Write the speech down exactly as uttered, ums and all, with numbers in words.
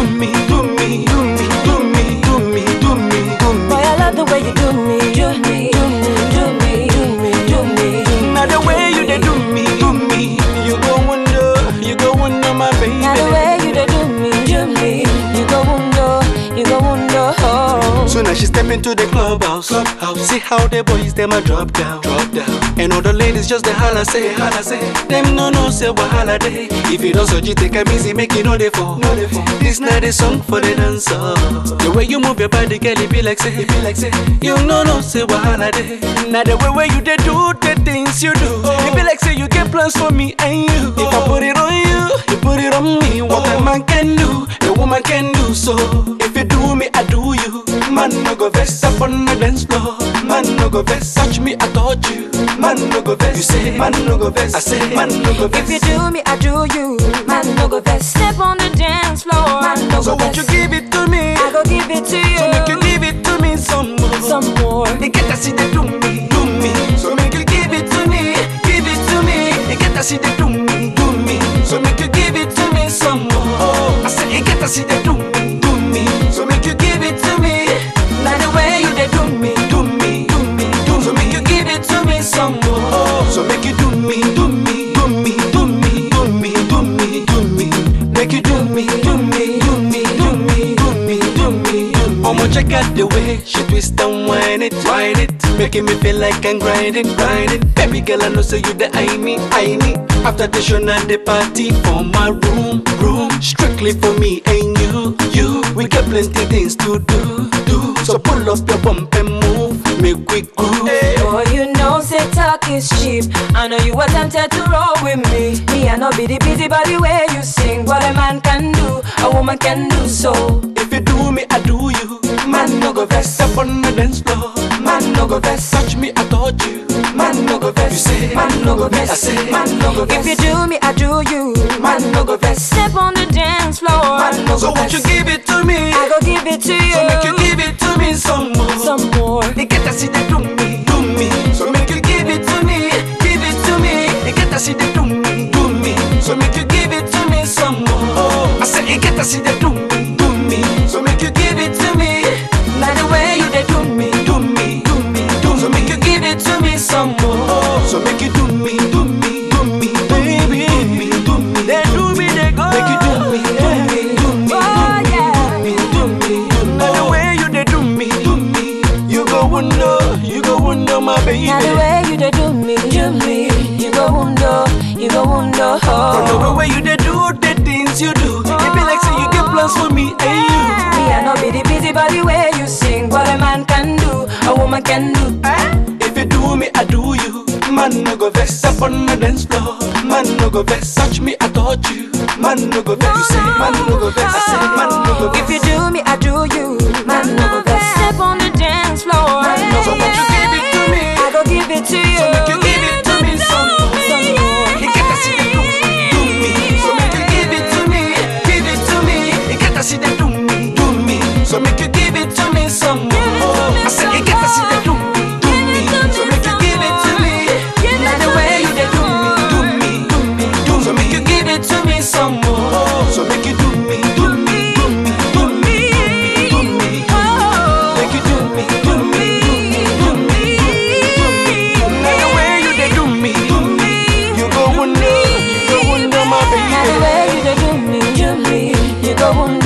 do me, do me, do me, do me, do me, do me, do me. Boy, I love the way you do me, do me, do me, do me, do me, do me. Now the way you dey do me, do me, you go wonder, you go wonder, my baby. Now the way you dey do me, do me, you go wonder, you go wonder. Oh. So now she step into the clubhouse, clubhouse. See how the boys them a drop down, drop down. And all the ladies just the holla say, holla say. Them no no say wahala day. If you don't so you take a easy, make it no dey fall. No dey fall. This not a song for the dancer. The way you move your body, girl, it be like say, it be like say. You no no say wahala day. Now the way where you dey do the things you do, oh. It be like say you get plans for me and you. If I put it on you, you put it on me. What a man can do, a woman can do. So if you do me, I do you. Man no go vex up on the dance floor. Man no go vex, touch me, I touch you. Man no go vex, you say. Man no go vex, I say. Man no go vex. If you do me, I do you. Man no go vex. Step on the dance floor. Man no So go won't vex. you give it to me? I go give it to you. So make you give it to me some more. Some more. They get to see they do me, do me. So make you give it to me, give it to me. They get to see they do me, do me. So make you give it to me some more. I said they get to see they do me, do me. So make you give it to me. Now the way you dey do me, Do me, do me, do me. So make you give it to me some more. So make you do me, do me, do me, do me, do me, do me, do me. Make you do me, do me, do me, do me, do me, do me, do me. I'ma check out the way she twist and whine it, whine it, making me feel like I'm grinding, grinding. Baby girl, I know say you the I me, I me. After the show, now the party for my room, room. Strictly for me and you, you. We got plenty things to do, do. So pull up your bump and move, make we groove. boy, you know say talk is cheap. I know you were tempted to roll with me. Me, I know be the busy body way you sing. What a man can do, a woman can do so. If you do me, I do you. Man no go vex up on the dance floor. Man no go vex, touch me, I touch you. Man no go vex, you say. Man no go vex, I say. Man no go vex. If you do me, I do you. Man no go vex. Step on the dance floor. Man no go vex. So won't you give it to me? I go give it to you. So make you give it to me some more. Some more. They get to see they do me, do me. So make you give it to me, give it to me. They get to see they do me, do me. So make you give it to me some more. I said they get to see they do me, do me. So make you give it to me. Now the way you dey do me, Do me, do me, do me. So make you give it to me some more. So make you do me, do me, do me, baby, do me, do me. They do me, they go. Make you do me, do me, do me, Oh, yeah. do me, do me, do me. Now the way you they do me, do me. You go wonder, you go wonder, my baby. Now the way you dey do me, do me. You go wonder, you go wonder. From the Oh. way you they do the things you do, it be like say you get plans for me and you. Me, I know be the busy body way you sing. What a man can do, a woman can do. If you do me, I do you. Man no go vex up on the dance floor. Man no go vex, touch me, I touch you. Man no go vex, you say. Man no go vex, I say. Man no go vex. If you do me, I do you. Man no go vex. Step on the dance floor. So won't you give it to me? I go give it to you. So make you give it to me some more. Some more. You get to see they do me, do me. So make you give it to me, give it to me. You get to see they do me, do me. So make you give it to me some more. I said you get to see they do me, do me. So make you give it to me. Now the way you they do me, do me, do me, do me. So make you give it to me some more. So make you do me, do me, do me, do me, do me, do me. Make you do me, do me, do me, do me, do me. Now the way you they do me, do me. You go wonder, you go wonder, my baby. Now the way you dey do me, do me. You go wonder.